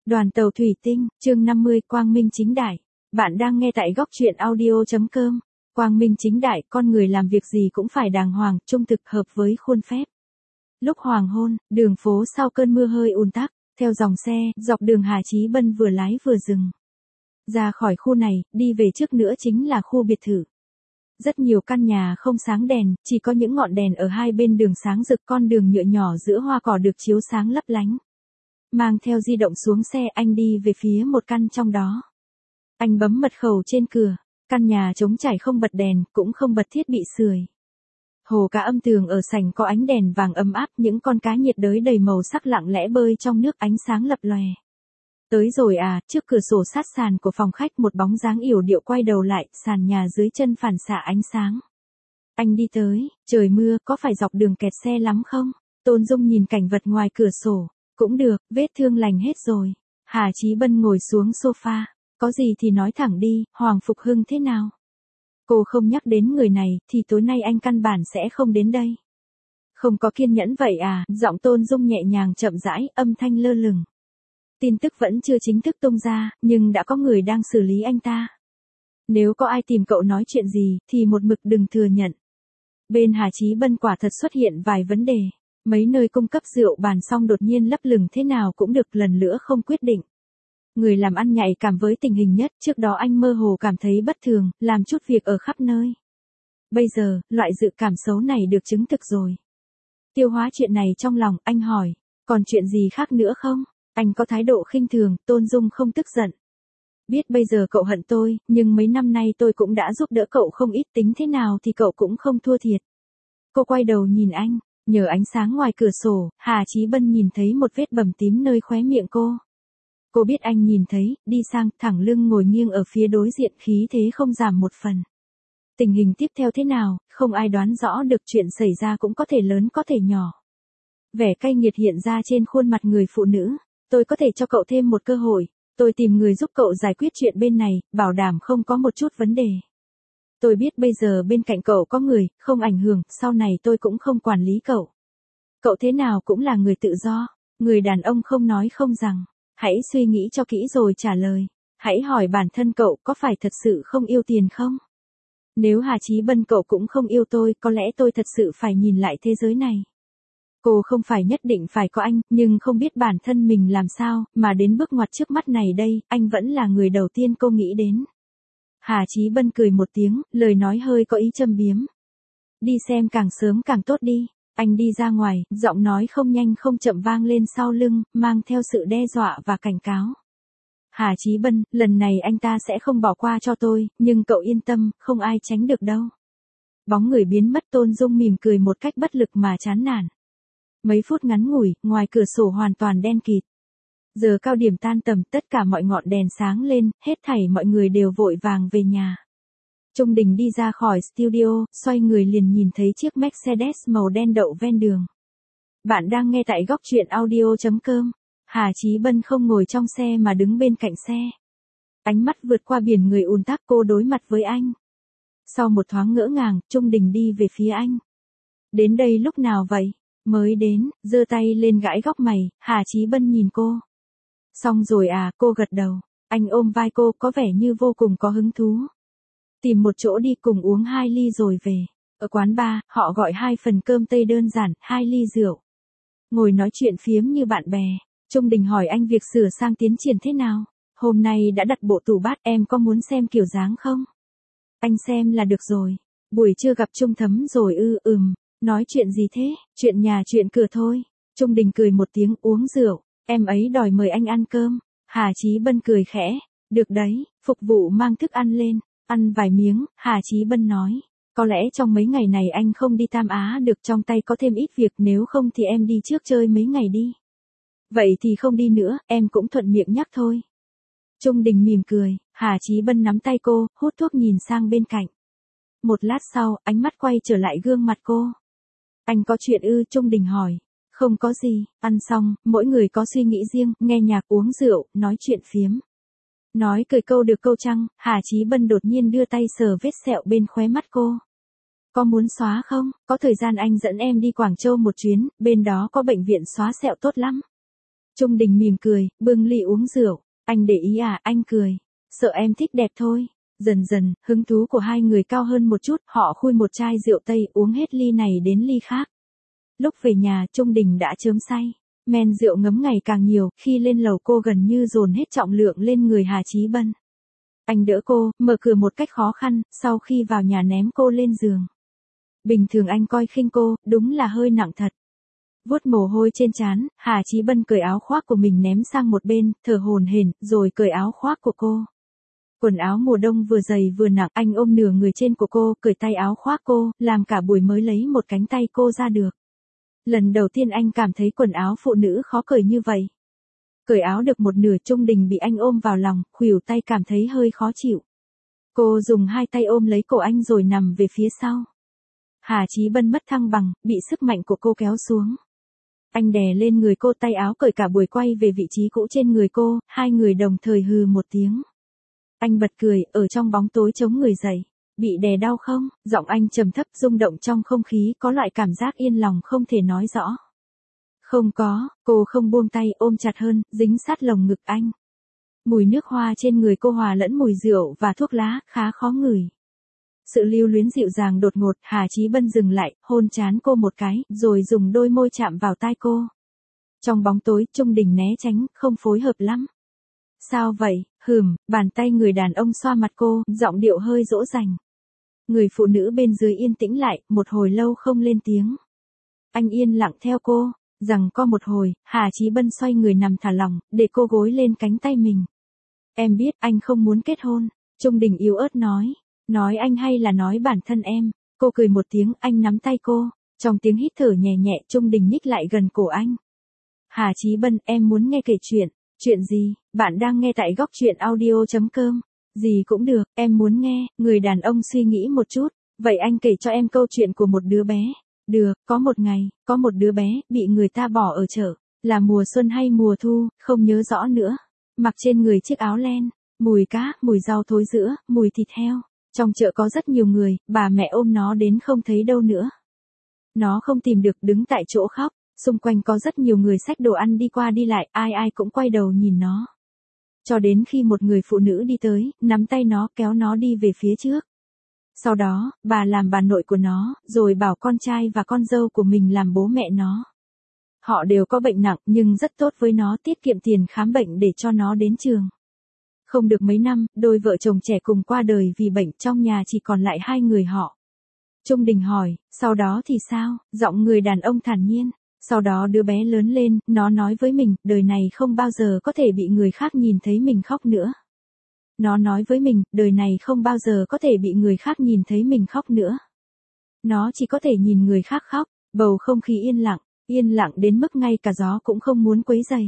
Đoàn tàu thủy tinh, chương 50, Quang Minh chính đại. Bạn đang nghe tại góc truyện audio.com. Quang Minh chính đại, con người làm việc gì cũng phải đàng hoàng, trung thực, hợp với khuôn phép. Lúc hoàng hôn, đường phố sau cơn mưa hơi ùn tắc, theo dòng xe, dọc đường Hà Chí Bân vừa lái vừa dừng. Ra khỏi khu này, đi về trước nữa chính là khu biệt thự. Rất nhiều căn nhà không sáng đèn, chỉ có những ngọn đèn ở hai bên đường sáng rực, con đường nhựa nhỏ giữa hoa cỏ được chiếu sáng lấp lánh. Mang theo di động xuống xe, anh đi về phía một căn trong đó. Anh bấm mật khẩu trên cửa, căn nhà trống trải, không bật đèn, cũng không bật thiết bị sưởi. Hồ cá âm tường ở sảnh có ánh đèn vàng ấm áp, những con cá nhiệt đới đầy màu sắc lặng lẽ bơi trong nước, ánh sáng lập lòe. Tới rồi à, trước cửa sổ sát sàn của phòng khách một bóng dáng yểu điệu quay đầu lại, sàn nhà dưới chân phản xạ ánh sáng. Anh đi tới, trời mưa, có phải dọc đường kẹt xe lắm không? Tôn Dung nhìn cảnh vật ngoài cửa sổ. Cũng được, vết thương lành hết rồi. Hà Chí Bân ngồi xuống sofa. Có gì thì nói thẳng đi, Hoàng Phục Hưng thế nào? Cô không nhắc đến người này, thì tối nay anh căn bản sẽ không đến đây. Không có kiên nhẫn vậy à? Giọng Tôn Dung nhẹ nhàng chậm rãi, âm thanh lơ lửng. Tin tức vẫn chưa chính thức tung ra, nhưng đã có người đang xử lý anh ta. Nếu có ai tìm cậu nói chuyện gì, thì một mực đừng thừa nhận. Bên Hà Chí Bân quả thật xuất hiện vài vấn đề. Mấy nơi cung cấp rượu bàn xong đột nhiên lấp lửng thế nào cũng được, lần nữa không quyết định. Người làm ăn nhạy cảm với tình hình nhất, trước đó anh mơ hồ cảm thấy bất thường, làm chút việc ở khắp nơi. Bây giờ, loại dự cảm xấu này được chứng thực rồi. Tiêu hóa chuyện này trong lòng, anh hỏi, còn chuyện gì khác nữa không? Anh có thái độ khinh thường, Tôn Dung không tức giận. Biết bây giờ cậu hận tôi, nhưng mấy năm nay tôi cũng đã giúp đỡ cậu không ít, tính thế nào thì cậu cũng không thua thiệt. Cô quay đầu nhìn anh. Nhờ ánh sáng ngoài cửa sổ, Hà Chí Bân nhìn thấy một vết bầm tím nơi khóe miệng cô. Cô biết anh nhìn thấy, đi sang, thẳng lưng ngồi nghiêng ở phía đối diện, khí thế không giảm một phần. Tình hình tiếp theo thế nào, không ai đoán rõ được, chuyện xảy ra cũng có thể lớn có thể nhỏ. Vẻ cay nghiệt hiện ra trên khuôn mặt người phụ nữ. Tôi có thể cho cậu thêm một cơ hội, tôi tìm người giúp cậu giải quyết chuyện bên này, bảo đảm không có một chút vấn đề. Tôi biết bây giờ bên cạnh cậu có người, không ảnh hưởng, sau này tôi cũng không quản lý cậu. Cậu thế nào cũng là người tự do, người đàn ông không nói không rằng. Hãy suy nghĩ cho kỹ rồi trả lời. Hãy hỏi bản thân cậu có phải thật sự không yêu tiền không? Nếu Hà Chí Bân cậu cũng không yêu tôi, có lẽ tôi thật sự phải nhìn lại thế giới này. Cô không phải nhất định phải có anh, nhưng không biết bản thân mình làm sao, mà đến bước ngoặt trước mắt này đây, anh vẫn là người đầu tiên cô nghĩ đến. Hà Chí Bân cười một tiếng, lời nói hơi có ý châm biếm. Đi xem càng sớm càng tốt đi. Anh đi ra ngoài, giọng nói không nhanh không chậm vang lên sau lưng, mang theo sự đe dọa và cảnh cáo. Hà Chí Bân, lần này anh ta sẽ không bỏ qua cho tôi, nhưng cậu yên tâm, không ai tránh được đâu. Bóng người biến mất, Tôn Dung mỉm cười một cách bất lực mà chán nản. Mấy phút ngắn ngủi, ngoài cửa sổ hoàn toàn đen kịt. Giờ cao điểm tan tầm, tất cả mọi ngọn đèn sáng lên, hết thảy mọi người đều vội vàng về nhà. Trung Đình đi ra khỏi studio, xoay người liền nhìn thấy chiếc Mercedes màu đen đậu ven đường. Bạn đang nghe tại góc truyện audio.com. Hà Chí Bân không ngồi trong xe mà đứng bên cạnh xe. Ánh mắt vượt qua biển người ùn tắc, cô đối mặt với anh. Sau một thoáng ngỡ ngàng, Trung Đình đi về phía anh. Đến đây lúc nào vậy? Mới đến, giơ tay lên gãi góc mày, Hà Chí Bân nhìn cô. Xong rồi à, cô gật đầu. Anh ôm vai cô, có vẻ như vô cùng có hứng thú. Tìm một chỗ đi, cùng uống 2 ly rồi về. Ở quán bar, họ gọi 2 phần cơm tây đơn giản, 2 ly rượu. Ngồi nói chuyện phiếm như bạn bè. Trung Đình hỏi anh việc sửa sang tiến triển thế nào. Hôm nay đã đặt bộ tủ bát, em có muốn xem kiểu dáng không? Anh xem là được rồi. Buổi trưa gặp Trung Thấm rồi nói chuyện gì thế? Chuyện nhà chuyện cửa thôi. Trung Đình cười một tiếng, uống rượu. Em ấy đòi mời anh ăn cơm. Hà Chí Bân cười khẽ. Được đấy, phục vụ mang thức ăn lên. Ăn vài miếng, Hà Chí Bân nói. Có lẽ trong mấy ngày này anh không đi Tam Á được, trong tay có thêm ít việc, nếu không thì em đi trước chơi mấy ngày đi. Vậy thì không đi nữa, em cũng thuận miệng nhắc thôi. Trung Đình mỉm cười, Hà Chí Bân nắm tay cô, hút thuốc nhìn sang bên cạnh. Một lát sau, ánh mắt quay trở lại gương mặt cô. Anh có chuyện ư? Trung Đình hỏi. Không có gì, ăn xong, mỗi người có suy nghĩ riêng, nghe nhạc, uống rượu, nói chuyện phiếm. Nói cười câu được câu trăng, Hà Chí Bân đột nhiên đưa tay sờ vết sẹo bên khóe mắt cô. Có muốn xóa không? Có thời gian anh dẫn em đi Quảng Châu một chuyến, bên đó có bệnh viện xóa sẹo tốt lắm. Trung Đình mỉm cười, bưng ly uống rượu. Anh để ý à, anh cười. Sợ em thích đẹp thôi. Dần dần, hứng thú của hai người cao hơn một chút, họ khui một chai rượu Tây uống hết ly này đến ly khác. Lúc về nhà, Trung Đình đã chớm say. Men rượu ngấm ngày càng nhiều, khi lên lầu cô gần như dồn hết trọng lượng lên người Hà Chí Bân. Anh đỡ cô, mở cửa một cách khó khăn, sau khi vào nhà ném cô lên giường. Bình thường anh coi khinh cô, đúng là hơi nặng thật. Vuốt mồ hôi trên trán, Hà Chí Bân cởi áo khoác của mình ném sang một bên, thở hổn hển, rồi cởi áo khoác của cô. Quần áo mùa đông vừa dày vừa nặng, anh ôm nửa người trên của cô, cởi tay áo khoác cô, làm cả buổi mới lấy một cánh tay cô ra được. Lần đầu tiên anh cảm thấy quần áo phụ nữ khó cởi như vậy. Cởi áo được một nửa, Trung Đình bị anh ôm vào lòng, khuỷu tay cảm thấy hơi khó chịu. Cô dùng hai tay ôm lấy cổ anh rồi nằm về phía sau. Hà Chí Bân mất thăng bằng, bị sức mạnh của cô kéo xuống. Anh đè lên người cô, tay áo cởi cả buổi quay về vị trí cũ trên người cô, hai người đồng thời hừ một tiếng. Anh bật cười, ở trong bóng tối chống người dậy. Bị đè đau không? Giọng anh trầm thấp rung động trong không khí, có loại cảm giác yên lòng không thể nói rõ. Không có, cô không buông tay, ôm chặt hơn, dính sát lồng ngực anh. Mùi nước hoa trên người cô hòa lẫn mùi rượu và thuốc lá, khá khó ngửi. Sự lưu luyến dịu dàng đột ngột, Hà Chí Bân dừng lại, hôn trán cô một cái, rồi dùng đôi môi chạm vào tai cô. Trong bóng tối, Trung Đình né tránh, không phối hợp lắm. Sao vậy? Bàn tay người đàn ông xoa mặt cô, giọng điệu hơi dỗ dành. Người phụ nữ bên dưới yên tĩnh lại, một hồi lâu không lên tiếng. Anh yên lặng theo cô, rằng co một hồi, Hà Chí Bân xoay người nằm thả lỏng, để cô gối lên cánh tay mình. Em biết anh không muốn kết hôn, Trung Đình yếu ớt nói. Nói anh hay là nói bản thân em? Cô cười một tiếng, anh nắm tay cô. Trong tiếng hít thở nhẹ nhẹ, Trung Đình nhích lại gần cổ anh. Hà Chí Bân, em muốn nghe kể chuyện. Chuyện gì? Bạn đang nghe tại Góc Chuyện Audio.com. Gì cũng được, em muốn nghe. Người đàn ông suy nghĩ một chút. Vậy anh kể cho em câu chuyện của một đứa bé. Được, có một ngày, có một đứa bé, bị người ta bỏ ở chợ. Là mùa xuân hay mùa thu, không nhớ rõ nữa. Mặc trên người chiếc áo len. Mùi cá, mùi rau thối rữa, mùi thịt heo. Trong chợ có rất nhiều người, bà mẹ ôm nó đến không thấy đâu nữa. Nó không tìm được, đứng tại chỗ khóc. Xung quanh có rất nhiều người xách đồ ăn đi qua đi lại, ai ai cũng quay đầu nhìn nó. Cho đến khi một người phụ nữ đi tới, nắm tay nó, kéo nó đi về phía trước. Sau đó, bà làm bà nội của nó, rồi bảo con trai và con dâu của mình làm bố mẹ nó. Họ đều có bệnh nặng, nhưng rất tốt với nó, tiết kiệm tiền khám bệnh để cho nó đến trường. Không được mấy năm, đôi vợ chồng trẻ cùng qua đời vì bệnh, trong nhà chỉ còn lại hai người họ. Trung Đình hỏi, sau đó thì sao? Giọng người đàn ông thản nhiên. Sau đó đứa bé lớn lên, nó nói với mình, đời này không bao giờ có thể bị người khác nhìn thấy mình khóc nữa. Nó nói với mình, đời này không bao giờ có thể bị người khác nhìn thấy mình khóc nữa. Nó chỉ có thể nhìn người khác khóc, bầu không khí yên lặng đến mức ngay cả gió cũng không muốn quấy rầy.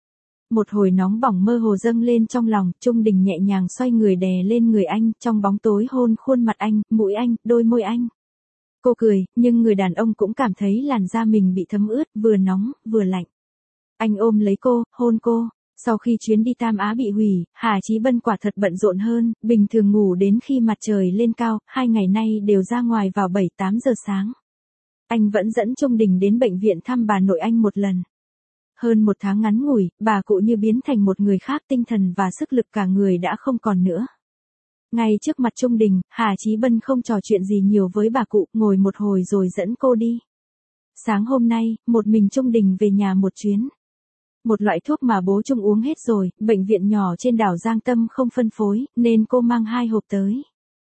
Một hồi nóng bỏng mơ hồ dâng lên trong lòng, Trung Đình nhẹ nhàng xoay người đè lên người anh, trong bóng tối hôn khuôn mặt anh, mũi anh, đôi môi anh. Cô cười, nhưng người đàn ông cũng cảm thấy làn da mình bị thấm ướt, vừa nóng, vừa lạnh. Anh ôm lấy cô, hôn cô. Sau khi chuyến đi Tam Á bị hủy, Hà Chí Bân quả thật bận rộn hơn, bình thường ngủ đến khi mặt trời lên cao, 2 ngày nay đều ra ngoài vào 7-8 giờ sáng. Anh vẫn dẫn Trung Đình đến bệnh viện thăm bà nội anh một lần. Hơn một tháng ngắn ngủi, bà cụ như biến thành một người khác, tinh thần và sức lực cả người đã không còn nữa. Ngay trước mặt Trung Đình, Hà Chí Bân không trò chuyện gì nhiều với bà cụ, ngồi một hồi rồi dẫn cô đi. Sáng hôm nay, một mình Trung Đình về nhà một chuyến. Một loại thuốc mà bố Trung uống hết rồi, bệnh viện nhỏ trên đảo Giang Tâm không phân phối, nên cô mang 2 hộp tới.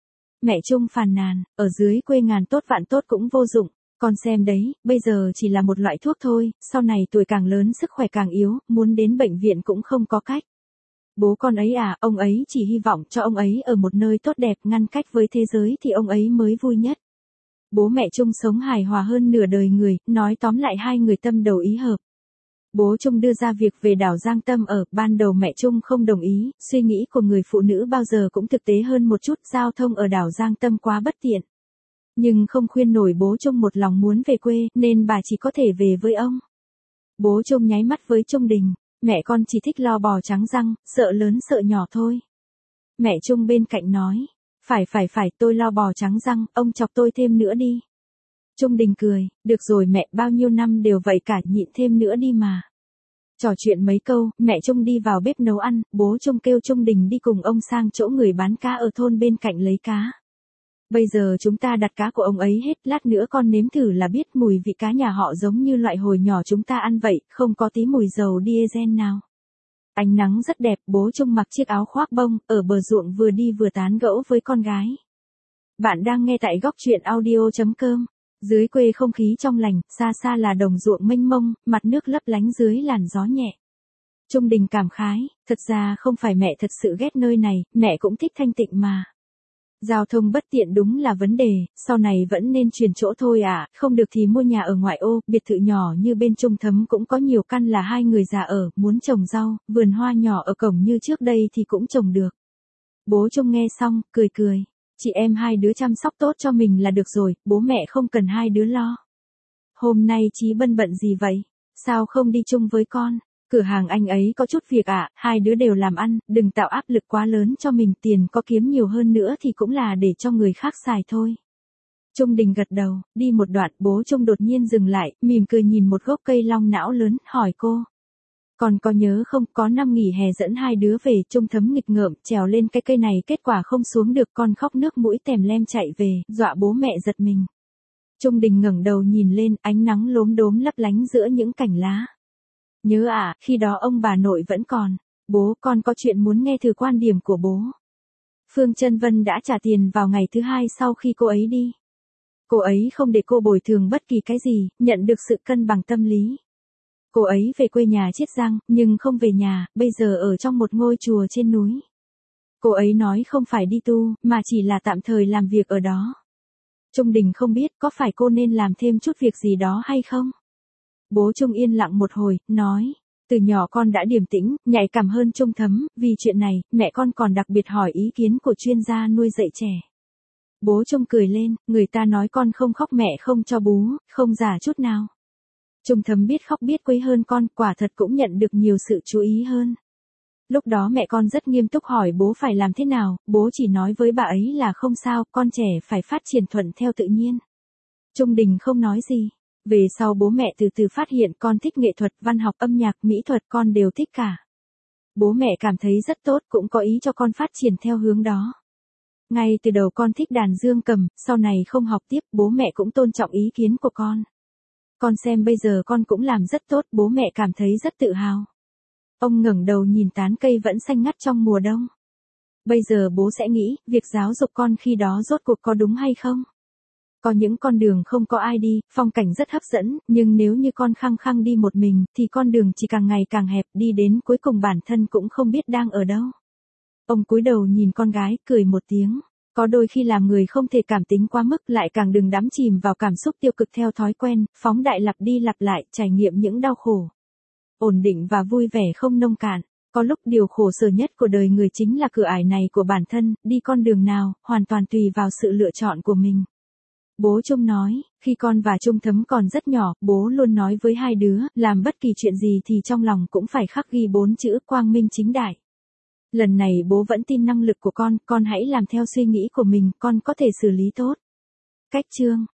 Mẹ Trung phàn nàn, ở dưới quê ngàn tốt vạn tốt cũng vô dụng. Con xem đấy, bây giờ chỉ là một loại thuốc thôi, sau này tuổi càng lớn sức khỏe càng yếu, muốn đến bệnh viện cũng không có cách. Bố con ấy à, ông ấy chỉ hy vọng cho ông ấy ở một nơi tốt đẹp ngăn cách với thế giới thì ông ấy mới vui nhất. Bố mẹ Trung sống hài hòa hơn nửa đời người, nói tóm lại hai người tâm đầu ý hợp. Bố Trung đưa ra việc về đảo Giang Tâm ở, ban đầu mẹ Trung không đồng ý, suy nghĩ của người phụ nữ bao giờ cũng thực tế hơn một chút, giao thông ở đảo Giang Tâm quá bất tiện. Nhưng không khuyên nổi bố Trung một lòng muốn về quê, nên bà chỉ có thể về với ông. Bố Trung nháy mắt với Trung Đình, mẹ con chỉ thích lo bò trắng răng, sợ lớn sợ nhỏ thôi. Mẹ Trung bên cạnh nói, phải, tôi lo bò trắng răng, ông chọc tôi thêm nữa đi. Trung Đình cười, được rồi mẹ, bao nhiêu năm đều vậy cả, nhịn thêm nữa đi mà. Trò chuyện mấy câu, mẹ Trung đi vào bếp nấu ăn, bố Trung kêu Trung Đình đi cùng ông sang chỗ người bán cá ở thôn bên cạnh lấy cá. Bây giờ chúng ta đặt cá của ông ấy hết, lát nữa con nếm thử là biết mùi vị cá nhà họ giống như loại hồi nhỏ chúng ta ăn vậy, không có tí mùi dầu diesel nào. Ánh nắng rất đẹp, bố Trung mặc chiếc áo khoác bông, ở bờ ruộng vừa đi vừa tán gẫu với con gái. Bạn đang nghe tại góc truyện audio.com. Dưới quê không khí trong lành, xa xa là đồng ruộng mênh mông, mặt nước lấp lánh dưới làn gió nhẹ. Trung Đình cảm khái, thật ra không phải mẹ thật sự ghét nơi này, mẹ cũng thích thanh tịnh mà. Giao thông bất tiện đúng là vấn đề, sau này vẫn nên chuyển chỗ thôi à, không được thì mua nhà ở ngoại ô, biệt thự nhỏ như bên Trung Thấm cũng có nhiều căn là 2 người già ở, muốn trồng rau, vườn hoa nhỏ ở cổng như trước đây thì cũng trồng được. Bố Trung nghe xong, cười cười. Chị em 2 đứa chăm sóc tốt cho mình là được rồi, bố mẹ không cần 2 đứa lo. Hôm nay Chí Bân bận gì vậy? Sao không đi chung với con? Cửa hàng anh ấy có chút việc ạ, 2 đứa đều làm ăn, đừng tạo áp lực quá lớn cho mình, tiền có kiếm nhiều hơn nữa thì cũng là để cho người khác xài thôi. Trung Đình gật đầu, đi một đoạn, bố Trung đột nhiên dừng lại, mỉm cười nhìn một gốc cây long não lớn, hỏi cô. Còn có nhớ không, có năm nghỉ hè dẫn 2 đứa về, Trung Thấm nghịch ngợm, trèo lên cái cây này, kết quả không xuống được, con khóc nước mũi tèm lem chạy về, dọa bố mẹ giật mình. Trung Đình ngẩng đầu nhìn lên, ánh nắng lốm đốm lấp lánh giữa những cành lá. Nhớ à, khi đó ông bà nội vẫn còn. Bố, con có chuyện muốn nghe thử quan điểm của bố. Phương Chân Vân đã trả tiền vào ngày thứ 2 sau khi cô ấy đi. Cô ấy không để cô bồi thường bất kỳ cái gì, nhận được sự cân bằng tâm lý. Cô ấy về quê nhà Chiết Giang, nhưng không về nhà, bây giờ ở trong một ngôi chùa trên núi. Cô ấy nói không phải đi tu, mà chỉ là tạm thời làm việc ở đó. Trung Đình không biết có phải cô nên làm thêm chút việc gì đó hay không? Bố Trung yên lặng một hồi, nói, từ nhỏ con đã điềm tĩnh, nhạy cảm hơn Trung Thấm, vì chuyện này, mẹ con còn đặc biệt hỏi ý kiến của chuyên gia nuôi dạy trẻ. Bố Trung cười lên, người ta nói con không khóc mẹ không cho bú, không giả chút nào. Trung Thấm biết khóc biết quấy hơn con, quả thật cũng nhận được nhiều sự chú ý hơn. Lúc đó mẹ con rất nghiêm túc hỏi bố phải làm thế nào, bố chỉ nói với bà ấy là không sao, con trẻ phải phát triển thuận theo tự nhiên. Trung Đình không nói gì. Về sau bố mẹ từ từ phát hiện con thích nghệ thuật, văn học, âm nhạc, mỹ thuật, con đều thích cả. Bố mẹ cảm thấy rất tốt, cũng có ý cho con phát triển theo hướng đó. Ngay từ đầu con thích đàn dương cầm, sau này không học tiếp, bố mẹ cũng tôn trọng ý kiến của con. Con xem bây giờ con cũng làm rất tốt, bố mẹ cảm thấy rất tự hào. Ông ngẩng đầu nhìn tán cây vẫn xanh ngắt trong mùa đông. Bây giờ bố sẽ nghĩ, việc giáo dục con khi đó rốt cuộc có đúng hay không? Có những con đường không có ai đi, phong cảnh rất hấp dẫn, nhưng nếu như con khăng khăng đi một mình, thì con đường chỉ càng ngày càng hẹp, đi đến cuối cùng bản thân cũng không biết đang ở đâu. Ông cúi đầu nhìn con gái, cười một tiếng. Có đôi khi làm người không thể cảm tính quá mức, lại càng đừng đắm chìm vào cảm xúc tiêu cực theo thói quen, phóng đại lặp đi lặp lại, trải nghiệm những đau khổ. Ổn định và vui vẻ không nông cạn. Có lúc điều khổ sở nhất của đời người chính là cửa ải này của bản thân, đi con đường nào, hoàn toàn tùy vào sự lựa chọn của mình. Bố Trung nói, khi con và Trung Thấm còn rất nhỏ, bố luôn nói với 2 đứa, làm bất kỳ chuyện gì thì trong lòng cũng phải khắc ghi 4 chữ quang minh chính đại. Lần này bố vẫn tin năng lực của con hãy làm theo suy nghĩ của mình, con có thể xử lý tốt. Cách chương